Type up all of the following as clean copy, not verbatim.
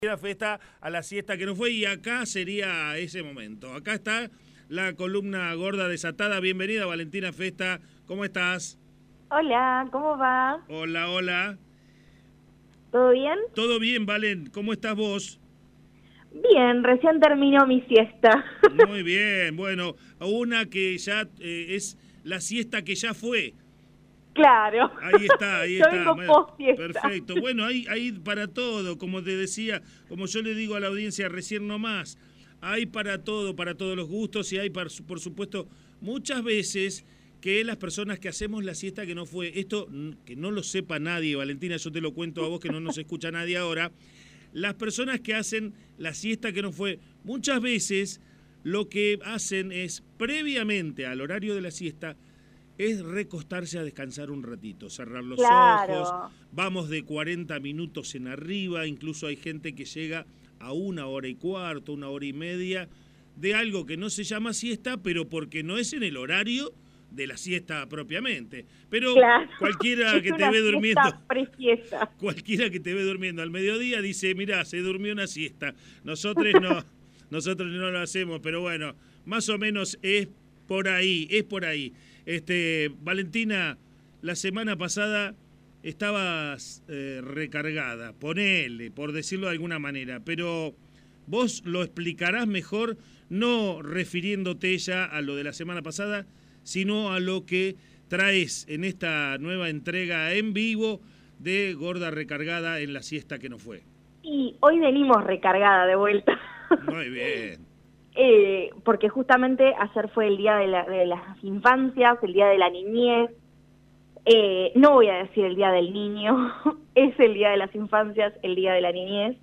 La fiesta a la siesta que no fue, y acá sería ese momento. Acá está la columna gorda desatada. Bienvenida, Valentina Festa. ¿Cómo estás? Hola, ¿cómo va? Hola, hola. ¿Todo bien? ¿Todo bien, Valen? ¿Cómo estás vos? Bien, recién terminó mi siesta. Muy bien. Bueno, una que ya es la siesta que ya fue. Claro, Ahí está, ahí yo está. vengo post siesta. Perfecto. Bueno, hay para todo, como te decía, como yo le digo a la audiencia recién nomás, hay para todo, para todos los gustos, y hay, por supuesto, muchas veces que las personas que hacemos la siesta que no fue, esto que no lo sepa nadie, Valentina, yo te lo cuento a vos que no nos escucha nadie ahora, las personas que hacen la siesta que no fue, muchas veces lo que hacen es, previamente al horario de la siesta, es recostarse a descansar un ratito, cerrar los ojos, Claro. vamos de 40 minutos en arriba, incluso hay gente que llega a 1 hora y cuarto, 1 hora y media, de algo que no se llama siesta, pero porque no es en el horario de la siesta propiamente. Pero Claro. cualquiera Es que te una ve durmiendo, siesta pre-siesta. cualquiera que te ve durmiendo al mediodía dice, mirá, se durmió una siesta. Nosotros no lo hacemos, pero bueno, más o menos es por ahí, es por ahí. Valentina, la semana pasada estabas recargada, ponele, por decirlo de alguna manera, pero vos lo explicarás mejor, no refiriéndote ya a lo de la semana pasada, sino a lo que traes en esta nueva entrega en vivo de Gorda Recargada en la siesta que no fue. Y hoy venimos recargada de vuelta. Muy bien. Porque justamente ayer fue el día de las infancias, el día de la niñez. No voy a decir el día del niño, es el día de las infancias, el día de la niñez.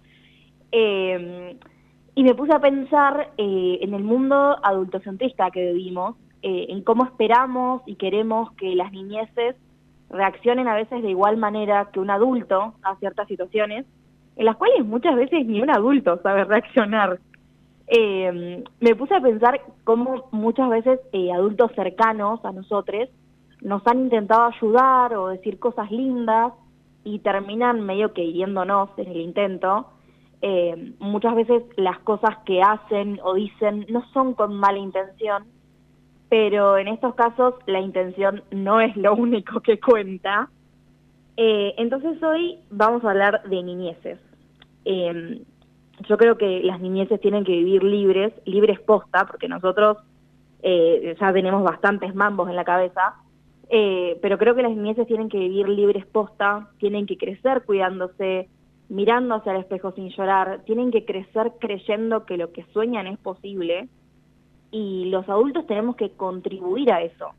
Y me puse a pensar en el mundo adultocentrista que vivimos, en cómo esperamos y queremos que las niñeces reaccionen a veces de igual manera que un adulto a ciertas situaciones, en las cuales muchas veces ni un adulto sabe reaccionar. Me puse a pensar cómo muchas veces adultos cercanos a nosotros nos han intentado ayudar o decir cosas lindas y terminan medio que hiriéndonos en el intento. Muchas veces las cosas que hacen o dicen no son con mala intención, pero en estos casos la intención no es lo único que cuenta. Entonces hoy vamos a hablar de niñeces. Yo creo que las niñeces tienen que vivir libres posta, porque nosotros ya tenemos bastantes mambos en la cabeza, pero creo que las niñeces tienen que vivir libres posta, tienen que crecer cuidándose, mirándose al espejo sin llorar, tienen que crecer creyendo que lo que sueñan es posible, y los adultos tenemos que contribuir a eso.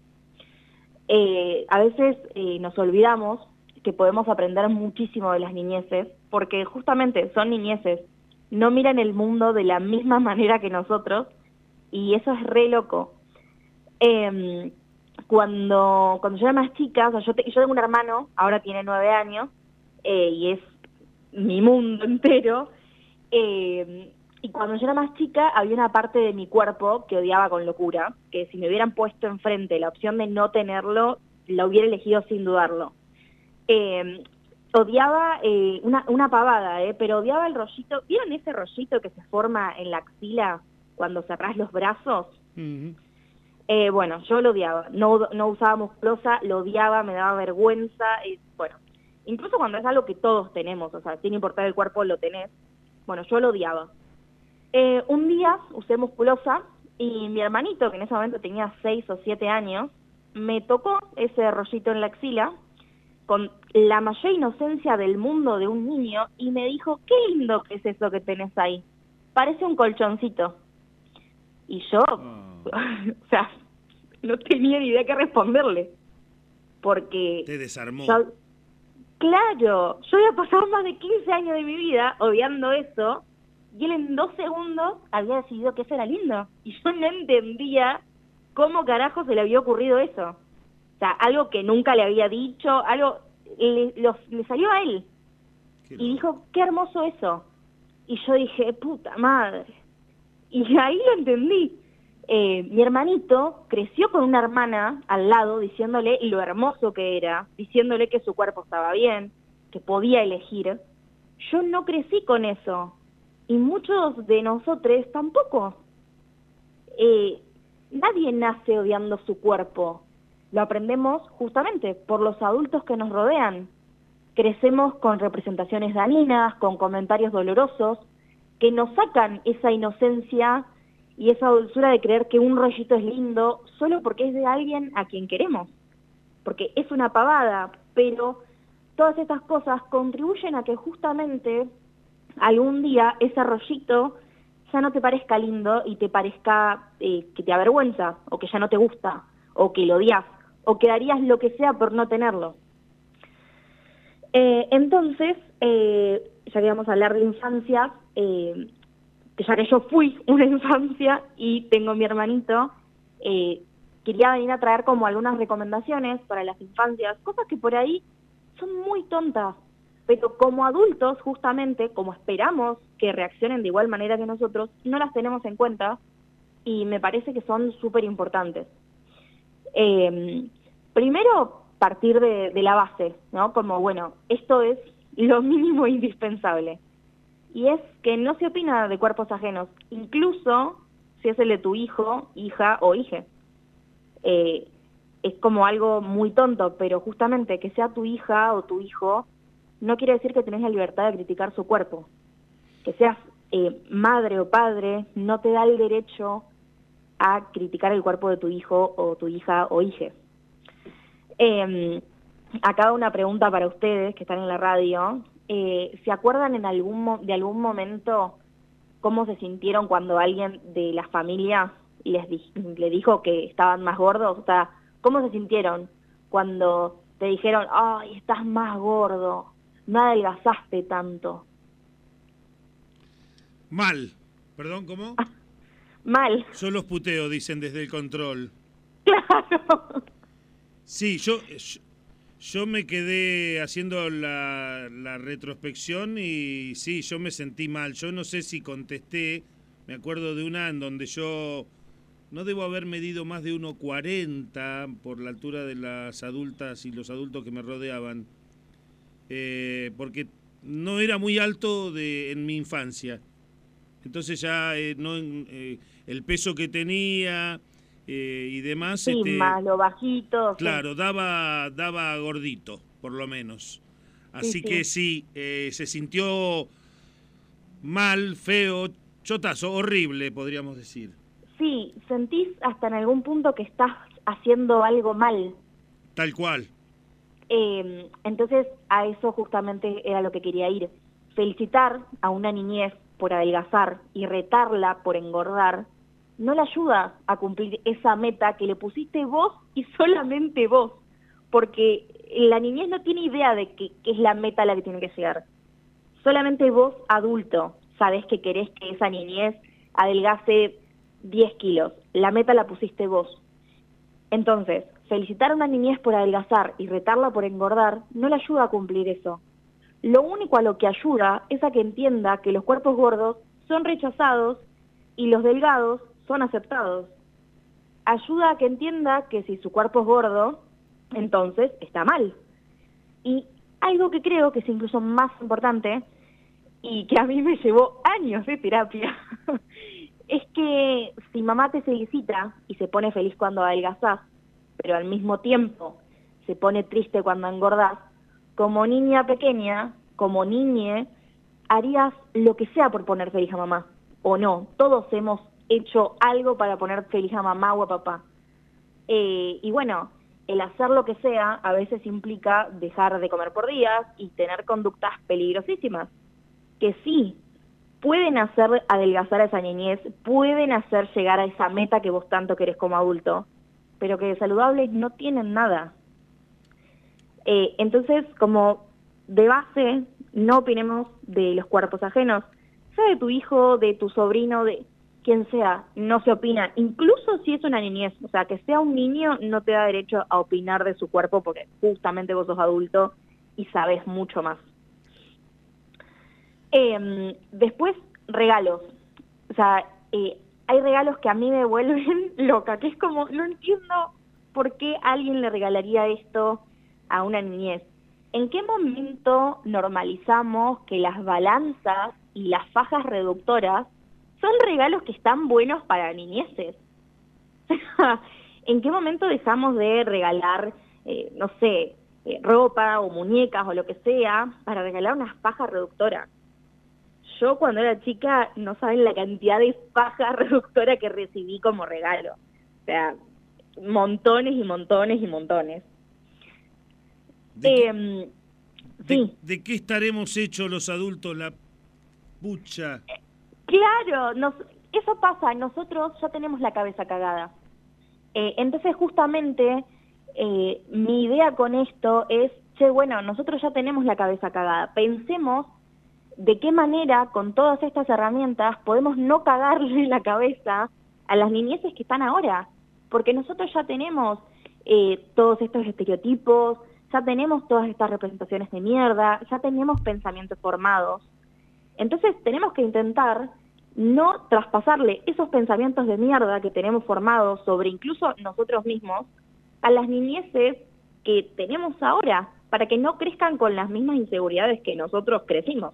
A veces nos olvidamos que podemos aprender muchísimo de las niñeces, porque justamente son niñeces, no miran el mundo de la misma manera que nosotros, y eso es re loco. Cuando yo era más chica, o sea, yo tengo un hermano, ahora tiene 9 años, y es mi mundo entero, y cuando yo era más chica había una parte de mi cuerpo que odiaba con locura, que si me hubieran puesto enfrente la opción de no tenerlo, la hubiera elegido sin dudarlo. Odiaba una pavada, pero odiaba el rollito. ¿Vieron ese rollito que se forma en la axila cuando cerrás los brazos? Uh-huh. Bueno, yo lo odiaba. No usaba musculosa, lo odiaba, me daba vergüenza. Bueno, incluso cuando es algo que todos tenemos, o sea, sin importar el cuerpo lo tenés. Bueno, yo lo odiaba. Un día usé musculosa y mi hermanito, que en ese momento tenía 6 o 7 años, me tocó ese rollito en la axila con la mayor inocencia del mundo de un niño y me dijo, qué lindo que es eso que tenés ahí, parece un colchoncito. Y yo, o sea, no tenía ni idea qué responderle, porque... Te desarmó. Claro, yo había pasado más de 15 años de mi vida odiando eso, y él en 2 segundos había decidido que eso era lindo, y yo no entendía cómo carajo se le había ocurrido eso. O sea, algo que nunca le había dicho, algo le salió a él. Y dijo, qué hermoso eso. Y yo dije, puta madre. Y ahí lo entendí. Mi hermanito creció con una hermana al lado diciéndole lo hermoso que era, diciéndole que su cuerpo estaba bien, que podía elegir. Yo no crecí con eso. Y muchos de nosotros tampoco. Nadie nace odiando su cuerpo. Lo aprendemos justamente por los adultos que nos rodean. Crecemos con representaciones dañinas, con comentarios dolorosos, que nos sacan esa inocencia y esa dulzura de creer que un rollito es lindo solo porque es de alguien a quien queremos. Porque es una pavada, pero todas estas cosas contribuyen a que justamente algún día ese rollito ya no te parezca lindo y te parezca que te avergüenza, o que ya no te gusta, o que lo odias, o que darías lo que sea por no tenerlo. Entonces, ya que vamos a hablar de infancia, ya que yo fui una infancia y tengo mi hermanito, quería venir a traer como algunas recomendaciones para las infancias, cosas que por ahí son muy tontas, pero como adultos, justamente, como esperamos que reaccionen de igual manera que nosotros, no las tenemos en cuenta y me parece que son súper importantes. Primero, partir de la base, ¿no? Como, bueno, esto es lo mínimo indispensable. Y es que no se opina de cuerpos ajenos, incluso si es el de tu hijo, hija o hije. Es como algo muy tonto, pero justamente que sea tu hija o tu hijo no quiere decir que tenés la libertad de criticar su cuerpo. Que seas madre o padre no te da el derecho a criticar el cuerpo de tu hijo o tu hija o hije. Acá una pregunta para ustedes que están en la radio. ¿Se acuerdan de algún momento cómo se sintieron cuando alguien de la familia le dijo que estaban más gordos? O sea, ¿cómo se sintieron cuando te dijeron, ay, estás más gordo, no adelgazaste tanto? Mal. ¿Perdón, cómo? Mal. Yo los puteo, dicen desde el control. Claro. Sí, yo me quedé haciendo la retrospección y sí, yo me sentí mal. Yo no sé si contesté, me acuerdo de una en donde yo no debo haber medido más de 1,40 por la altura de las adultas y los adultos que me rodeaban, porque no era muy alto en mi infancia. Entonces ya el peso que tenía y demás... Sí, más lo bajito. Claro, sí. daba gordito, por lo menos. Así que sí, se sintió mal, feo, chotazo, horrible, podríamos decir. Sí, sentís hasta en algún punto que estás haciendo algo mal. Tal cual. Entonces, a eso justamente era lo que quería ir. Felicitar a una niñez por adelgazar y retarla por engordar no le ayuda a cumplir esa meta que le pusiste vos y solamente vos, porque la niñez no tiene idea de qué es la meta a la que tiene que llegar. Solamente vos, adulto, sabés que querés que esa niñez adelgace 10 kilos. La meta la pusiste vos. Entonces, felicitar a una niñez por adelgazar y retarla por engordar no le ayuda a cumplir eso. Lo único a lo que ayuda es a que entienda que los cuerpos gordos son rechazados y los delgados son aceptados. Ayuda a que entienda que si su cuerpo es gordo, entonces está mal. Y algo que creo que es incluso más importante y que a mí me llevó años de terapia, es que si mamá te felicita y se pone feliz cuando adelgazás, pero al mismo tiempo se pone triste cuando engordás, como niña pequeña, como niñe, harías lo que sea por poner feliz a mamá, o no. Todos hemos hecho algo para poner feliz a mamá o a papá. Y bueno, el hacer lo que sea a veces implica dejar de comer por días y tener conductas peligrosísimas, que sí, pueden hacer adelgazar a esa niñez, pueden hacer llegar a esa meta que vos tanto querés como adulto, pero que de saludables no tienen nada. Entonces, como de base, no opinemos de los cuerpos ajenos, sea de tu hijo, de tu sobrino, de quien sea, no se opina, incluso si es una niñez, o sea, que sea un niño no te da derecho a opinar de su cuerpo porque justamente vos sos adulto y sabés mucho más. Después, regalos. O sea, hay regalos que a mí me vuelven loca, que es como, no entiendo por qué alguien le regalaría esto a una niñez. ¿En qué momento normalizamos que las balanzas y las fajas reductoras son regalos que están buenos para niñeces. ¿En qué momento dejamos de regalar, no sé, ropa o muñecas o lo que sea, para regalar unas fajas reductoras? Yo cuando era chica no saben la cantidad de fajas reductoras que recibí como regalo. O sea, montones y montones y montones. Sí. ¿De qué estaremos hechos los adultos, la pucha? Claro, eso pasa, nosotros ya tenemos la cabeza cagada. Entonces justamente mi idea con esto es, bueno, nosotros ya tenemos la cabeza cagada, pensemos de qué manera con todas estas herramientas podemos no cagarle la cabeza a las niñeces que están ahora, porque nosotros ya tenemos todos estos estereotipos, ya tenemos todas estas representaciones de mierda, ya tenemos pensamientos formados. Entonces tenemos que intentar no traspasarle esos pensamientos de mierda que tenemos formados sobre incluso nosotros mismos a las niñeces que tenemos ahora, para que no crezcan con las mismas inseguridades que nosotros crecimos.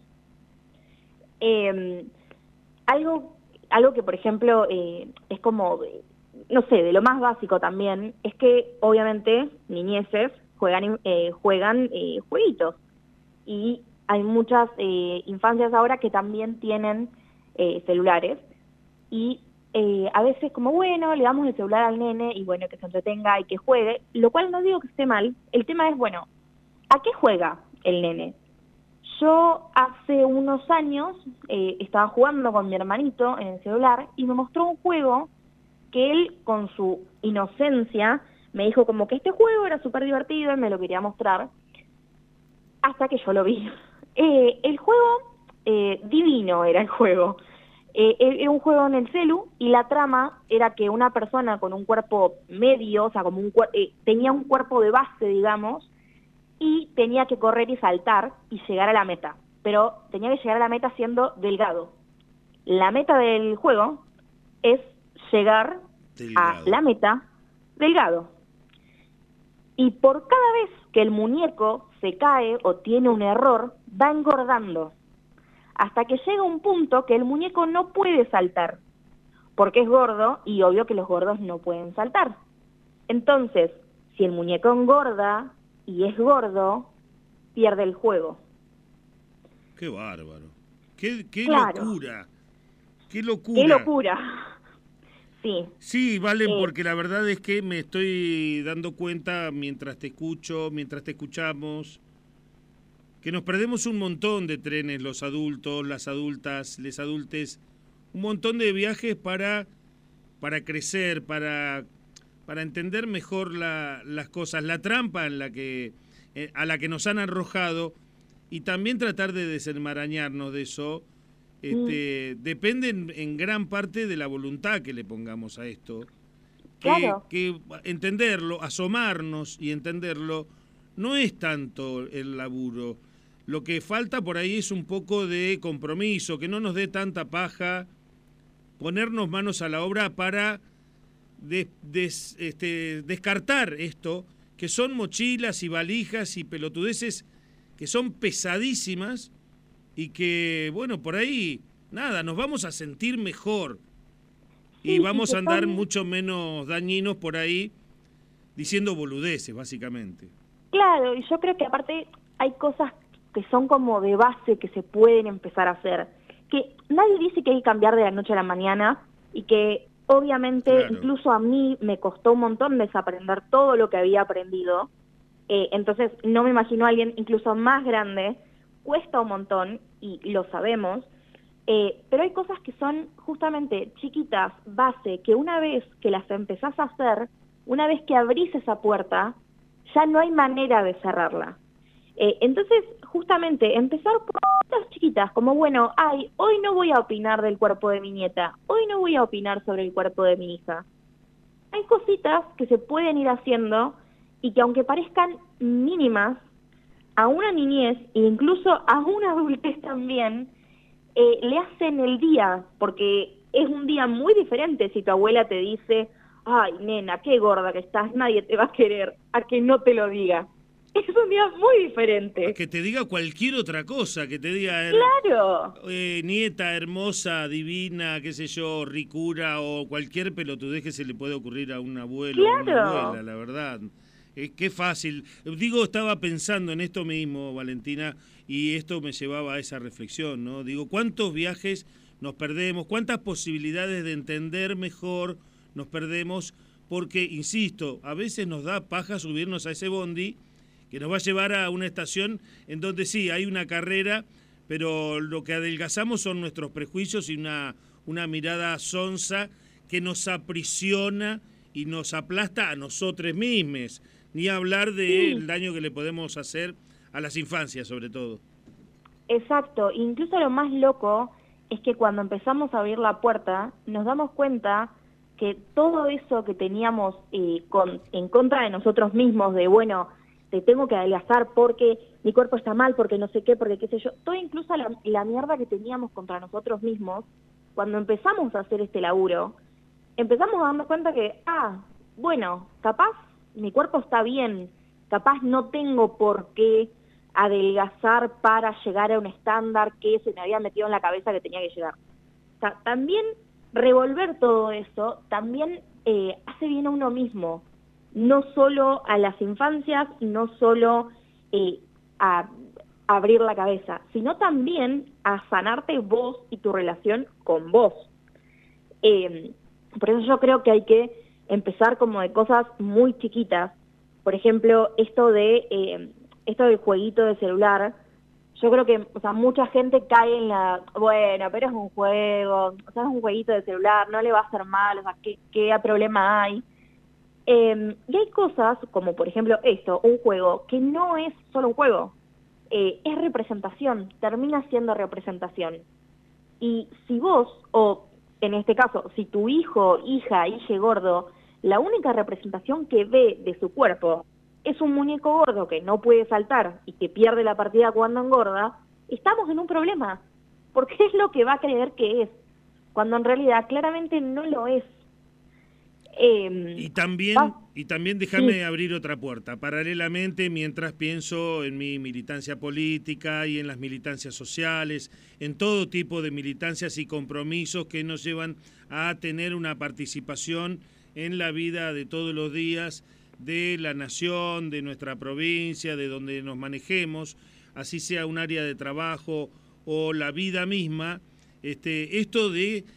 Algo que, por ejemplo, es como, no sé, de lo más básico también, es que obviamente niñeces juegan jueguitos. Y hay muchas infancias ahora que también tienen celulares. Y a veces como, bueno, le damos el celular al nene y bueno, que se entretenga y que juegue, lo cual no digo que esté mal. El tema es, bueno, ¿a qué juega el nene? Yo hace unos años estaba jugando con mi hermanito en el celular y me mostró un juego que él, con su inocencia, me dijo como que este juego era súper divertido y me lo quería mostrar, hasta que yo lo vi. El juego, divino era el juego. Era un juego en el celu y la trama era que una persona con un cuerpo medio, o sea, como tenía un cuerpo de base, digamos, y tenía que correr y saltar y llegar a la meta, pero tenía que llegar a la meta siendo delgado. La meta del juego es llegar a la meta delgado. Y por cada vez que el muñeco se cae o tiene un error, va engordando, hasta que llega un punto que el muñeco no puede saltar, porque es gordo y obvio que los gordos no pueden saltar. Entonces, si el muñeco engorda y es gordo, pierde el juego. ¡Qué bárbaro! ¡Qué claro. locura! ¡Qué locura! ¡Qué locura! Sí. Sí, Valen, porque la verdad es que me estoy dando cuenta mientras te escucho, mientras te escuchamos, que nos perdemos un montón de trenes los adultos, las adultas, les adultes, un montón de viajes para crecer, para entender mejor las cosas, la trampa en a la que nos han arrojado, y también tratar de desenmarañarnos de eso. Depende en gran parte de la voluntad que le pongamos a esto. Claro. Que entenderlo, asomarnos y entenderlo, no es tanto el laburo. Lo que falta por ahí es un poco de compromiso, que no nos dé tanta paja ponernos manos a la obra para descartar esto, que son mochilas y valijas y pelotudeces que son pesadísimas y que, bueno, por ahí, nada, nos vamos a sentir mejor y vamos a andar mucho menos dañinos por ahí diciendo boludeces, básicamente. Claro, y yo creo que aparte hay cosas que son como de base que se pueden empezar a hacer, que nadie dice que hay que cambiar de la noche a la mañana y que obviamente incluso a mí me costó un montón desaprender todo lo que había aprendido, entonces no me imagino a alguien incluso más grande, cuesta un montón y lo sabemos, pero hay cosas que son justamente chiquitas, base, que una vez que las empezás a hacer, una vez que abrís esa puerta, ya no hay manera de cerrarla. Entonces, justamente, empezar por cosas chiquitas, como bueno, hoy no voy a opinar del cuerpo de mi nieta, hoy no voy a opinar sobre el cuerpo de mi hija. Hay cositas que se pueden ir haciendo y que aunque parezcan mínimas, a una niñez e incluso a una adultez también, le hacen el día, porque es un día muy diferente si tu abuela te dice, ay nena, qué gorda que estás, nadie te va a querer, a que no te lo diga. es un día muy diferente. Que te diga cualquier otra cosa, que te diga... Claro. Nieta, hermosa, divina, qué sé yo, ricura o cualquier pelotudez que se le puede ocurrir a un abuelo o una abuela, la verdad. Qué fácil. Digo, estaba pensando en esto mismo, Valentina, y esto me llevaba a esa reflexión, ¿no? Digo, ¿cuántos viajes nos perdemos? ¿Cuántas posibilidades de entender mejor nos perdemos? Porque, insisto, a veces nos da paja subirnos a ese bondi que nos va a llevar a una estación en donde sí, hay una carrera, pero lo que adelgazamos son nuestros prejuicios y una mirada sonsa que nos aprisiona y nos aplasta a nosotros mismos, ni hablar del daño que le podemos hacer a las infancias sobre todo. Exacto, incluso lo más loco es que cuando empezamos a abrir la puerta nos damos cuenta que todo eso que teníamos en contra de nosotros mismos, de bueno, te tengo que adelgazar porque mi cuerpo está mal, porque no sé qué, porque qué sé yo, todo incluso la mierda que teníamos contra nosotros mismos, cuando empezamos a hacer este laburo, empezamos a darnos cuenta que, bueno, capaz mi cuerpo está bien, capaz no tengo por qué adelgazar para llegar a un estándar que se me había metido en la cabeza que tenía que llegar. O sea, también revolver todo eso también hace bien a uno mismo, no solo a las infancias, no solo a abrir la cabeza, sino también a sanarte vos y tu relación con vos. Por eso yo creo que hay que empezar como de cosas muy chiquitas. Por ejemplo, esto del jueguito de celular, yo creo que, o sea, mucha gente cae en bueno, pero es un juego, o sea, es un jueguito de celular, no le va a hacer mal, o sea, ¿qué problema hay? Y hay cosas, como por ejemplo esto, un juego, que no es solo un juego, es representación, termina siendo representación. Y si vos, o en este caso, si tu hijo, hija, hije gordo, la única representación que ve de su cuerpo es un muñeco gordo que no puede saltar y que pierde la partida cuando engorda, estamos en un problema, porque es lo que va a creer que es, cuando en realidad claramente no lo es. Y también déjame abrir otra puerta. Paralelamente, mientras pienso en mi militancia política y en las militancias sociales, en todo tipo de militancias y compromisos que nos llevan a tener una participación en la vida de todos los días de la nación, de nuestra provincia, de donde nos manejemos, así sea un área de trabajo o la vida misma, esto de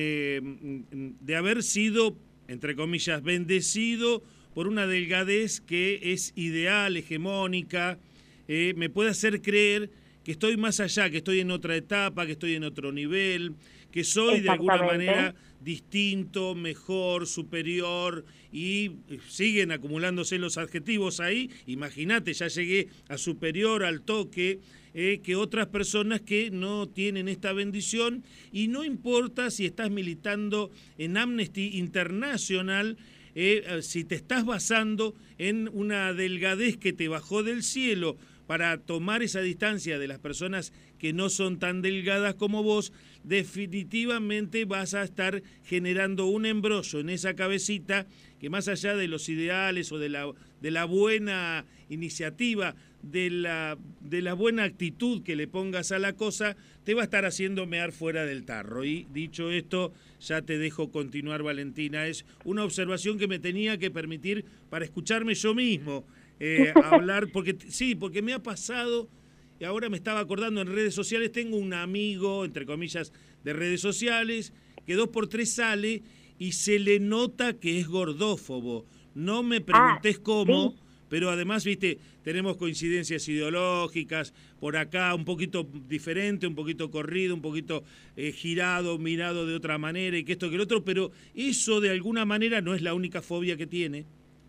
haber sido, entre comillas, bendecido por una delgadez que es ideal, hegemónica, me puede hacer creer que estoy más allá, que estoy en otra etapa, que estoy en otro nivel, que soy de alguna manera distinto, mejor, superior, y siguen acumulándose los adjetivos ahí. Imagínate, ya llegué a superior al toque, que otras personas que no tienen esta bendición, y no importa si estás militando en Amnesty International, si te estás basando en una delgadez que te bajó del cielo para tomar esa distancia de las personas que no son tan delgadas como vos, definitivamente vas a estar generando un embrollo en esa cabecita que, más allá de los ideales o de la buena iniciativa, de la buena actitud que le pongas a la cosa, te va a estar haciendo mear fuera del tarro. Y dicho esto, ya te dejo continuar, Valentina. Es una observación que me tenía que permitir para escucharme yo mismo hablar, porque me ha pasado, y ahora me estaba acordando en redes sociales, tengo un amigo, entre comillas, de redes sociales, que 2x3 sale y se le nota que es gordófobo. No me preguntes cómo, sí. Pero además, viste, tenemos coincidencias ideológicas, por acá un poquito diferente, un poquito corrido, un poquito girado, mirado de otra manera, y que esto que el otro, pero eso de alguna manera no es la única fobia que tiene.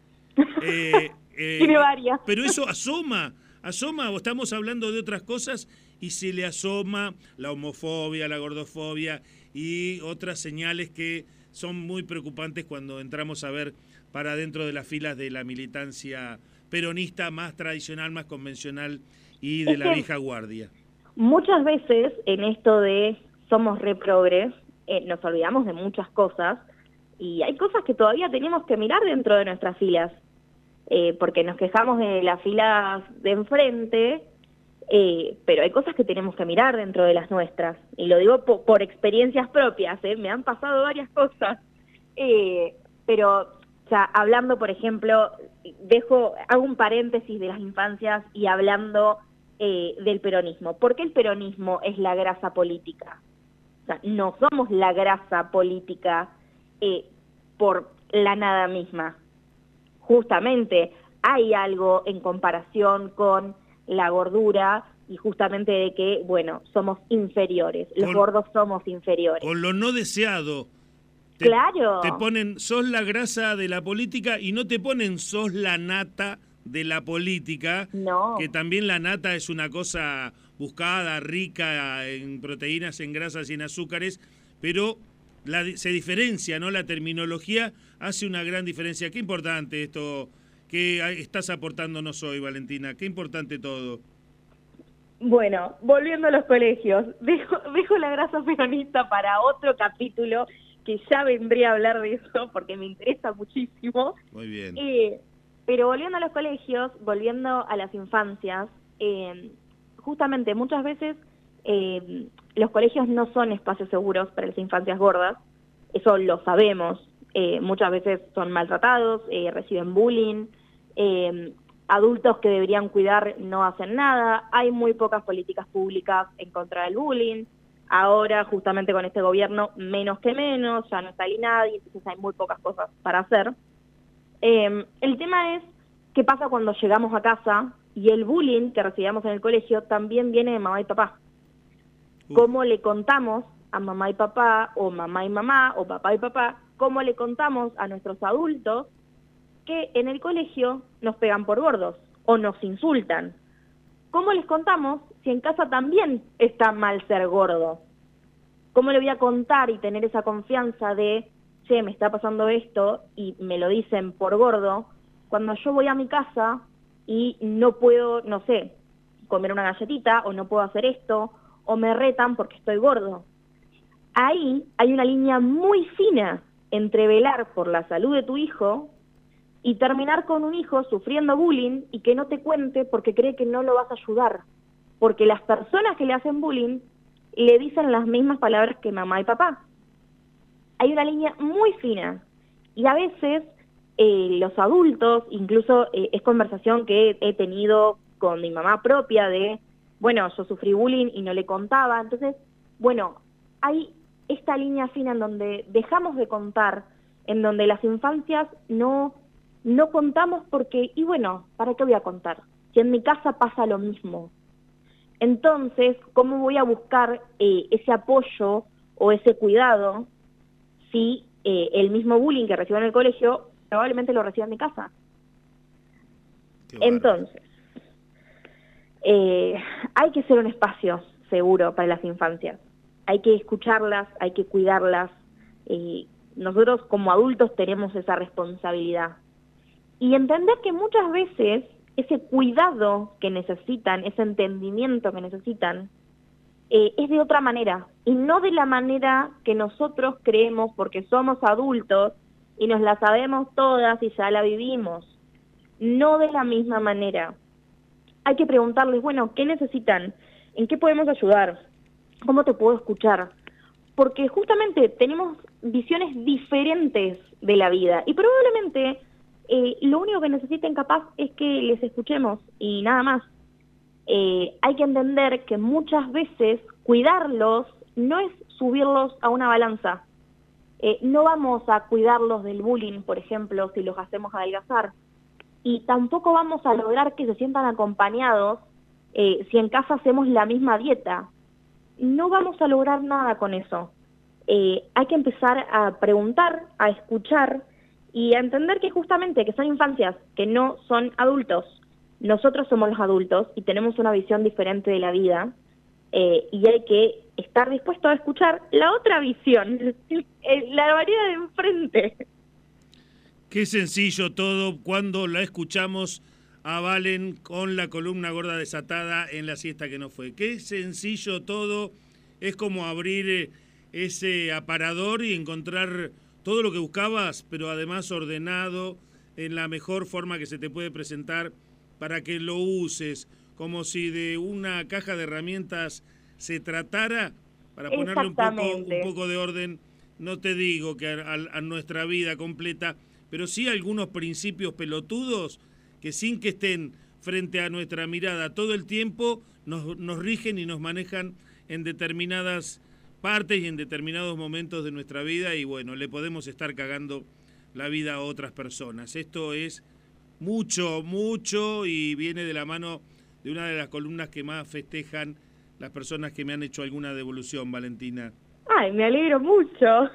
Tiene varias. Pero eso asoma, o estamos hablando de otras cosas y se le asoma la homofobia, la gordofobia y otras señales que son muy preocupantes cuando entramos a ver para dentro de las filas de la militancia peronista más tradicional, más convencional y de la vieja guardia. Muchas veces en esto de somos reprogres, nos olvidamos de muchas cosas y hay cosas que todavía tenemos que mirar dentro de nuestras filas. porque nos quejamos de las filas de enfrente, pero hay cosas que tenemos que mirar dentro de las nuestras, y lo digo por experiencias propias, me han pasado varias cosas, pero, o sea, hablando, por ejemplo, hago un paréntesis de las infancias y hablando del peronismo. ¿Por qué el peronismo es la grasa política? O sea, no somos la grasa política por la nada misma. Justamente hay algo en comparación con la gordura y justamente de que, bueno, somos inferiores, los gordos somos inferiores. Con lo no deseado. Claro. Te ponen, sos la grasa de la política y no te ponen, sos la nata de la política. No. Que también la nata es una cosa buscada, rica en proteínas, en grasas y en azúcares, pero se diferencia, ¿no? La terminología hace una gran diferencia. Qué importante esto que estás aportándonos hoy, Valentina. Qué importante todo. Bueno, volviendo a los colegios, dejo la grasa peronista para otro capítulo, que ya vendría a hablar de eso porque me interesa muchísimo. Muy bien. Pero volviendo a los colegios, volviendo a las infancias, justamente muchas veces los colegios no son espacios seguros para las infancias gordas, eso lo sabemos. Muchas veces son maltratados, reciben bullying, adultos que deberían cuidar no hacen nada, hay muy pocas políticas públicas en contra del bullying. Ahora, justamente con este gobierno, menos que menos, ya no está ahí nadie, entonces hay muy pocas cosas para hacer. El tema es qué pasa cuando llegamos a casa y el bullying que recibíamos en el colegio también viene de mamá y papá. ¿Cómo le contamos a mamá y papá, o mamá y mamá, o papá y papá, cómo le contamos a nuestros adultos que en el colegio nos pegan por gordos o nos insultan? ¿Cómo les contamos si en casa también está mal ser gordo? ¿Cómo le voy a contar y tener esa confianza de, che, me está pasando esto y me lo dicen por gordo, cuando yo voy a mi casa y no puedo, no sé, comer una galletita, o no puedo hacer esto, o me retan porque estoy gordo? Ahí hay una línea muy fina entre velar por la salud de tu hijo y terminar con un hijo sufriendo bullying y que no te cuente porque cree que no lo vas a ayudar. Porque las personas que le hacen bullying le dicen las mismas palabras que mamá y papá. Hay una línea muy fina. Y a veces los adultos, incluso es conversación que he tenido con mi mamá propia de, bueno, yo sufrí bullying y no le contaba. Entonces, bueno, hay esta línea fina en donde dejamos de contar, en donde las infancias no contamos porque, y bueno, ¿para qué voy a contar? Si en mi casa pasa lo mismo. Entonces, ¿cómo voy a buscar ese apoyo o ese cuidado si el mismo bullying que recibo en el colegio probablemente lo reciba en mi casa? Entonces, hay que ser un espacio seguro para las infancias. Hay que escucharlas, hay que cuidarlas. Nosotros como adultos tenemos esa responsabilidad. Y entender que muchas veces ese cuidado que necesitan, ese entendimiento que necesitan, es de otra manera, y no de la manera que nosotros creemos porque somos adultos y nos la sabemos todas y ya la vivimos. No de la misma manera. Hay que preguntarles, bueno, ¿qué necesitan? ¿En qué podemos ayudar? ¿Cómo te puedo escuchar? Porque justamente tenemos visiones diferentes de la vida y probablemente lo único que necesiten capaz es que les escuchemos y nada más. Hay que entender que muchas veces cuidarlos no es subirlos a una balanza. No vamos a cuidarlos del bullying, por ejemplo, si los hacemos adelgazar. Y tampoco vamos a lograr que se sientan acompañados si en casa hacemos la misma dieta. No vamos a lograr nada con eso. Hay que empezar a preguntar, a escuchar y a entender que justamente que son infancias, que no son adultos. Nosotros somos los adultos y tenemos una visión diferente de la vida y hay que estar dispuesto a escuchar la otra visión, la variedad de enfrente. Qué sencillo todo cuando la escuchamos a Valen con la columna gorda desatada en la siesta que no fue. Qué sencillo todo, es como abrir ese aparador y encontrar todo lo que buscabas, pero además ordenado, en la mejor forma que se te puede presentar para que lo uses, como si de una caja de herramientas se tratara, para ponerle un poco de orden. No te digo que a nuestra vida completa, pero sí algunos principios pelotudos que sin que estén frente a nuestra mirada todo el tiempo nos rigen y nos manejan en determinadas partes y en determinados momentos de nuestra vida, y bueno, le podemos estar cagando la vida a otras personas. Esto es mucho, mucho, y viene de la mano de una de las columnas que más festejan las personas que me han hecho alguna devolución, Valentina. Ay, me alegro mucho.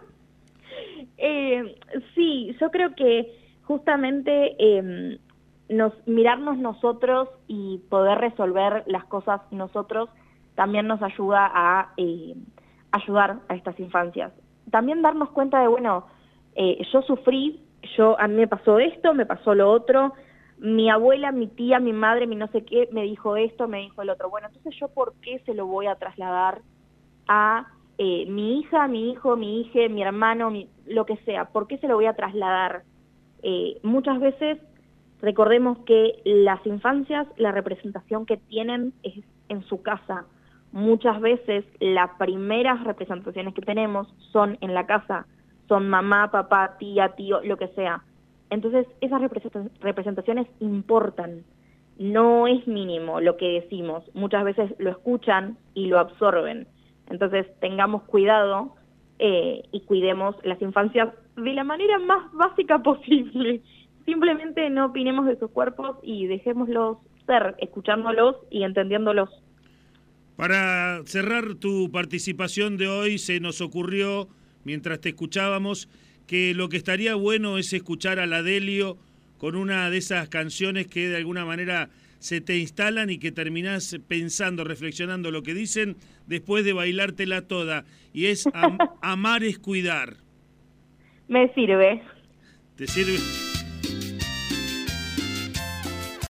Sí, yo creo que justamente mirarnos nosotros y poder resolver las cosas nosotros también nos ayuda a ayudar a estas infancias. También darnos cuenta de, bueno, yo sufrí, a mí me pasó esto, me pasó lo otro, mi abuela, mi tía, mi madre, mi no sé qué, me dijo esto, me dijo el otro. Bueno, entonces yo, ¿por qué se lo voy a trasladar a mi hija, mi hijo, mi hija, mi hermano, lo que sea? ¿Por qué se lo voy a trasladar? Muchas veces recordemos que las infancias, la representación que tienen es en su casa. Muchas veces las primeras representaciones que tenemos son en la casa, son mamá, papá, tía, tío, lo que sea. Entonces esas representaciones importan, no es mínimo lo que decimos, muchas veces lo escuchan y lo absorben. Entonces tengamos cuidado y cuidemos las infancias de la manera más básica posible. Simplemente no opinemos de sus cuerpos y dejémoslos ser, escuchándolos y entendiéndolos. Para cerrar tu participación de hoy, se nos ocurrió, mientras te escuchábamos, que lo que estaría bueno es escuchar a la Delio con una de esas canciones que de alguna manera se te instalan y que terminás pensando, reflexionando lo que dicen después de bailártela toda. Y es Amar es cuidar. Me sirve. ¿Te sirve?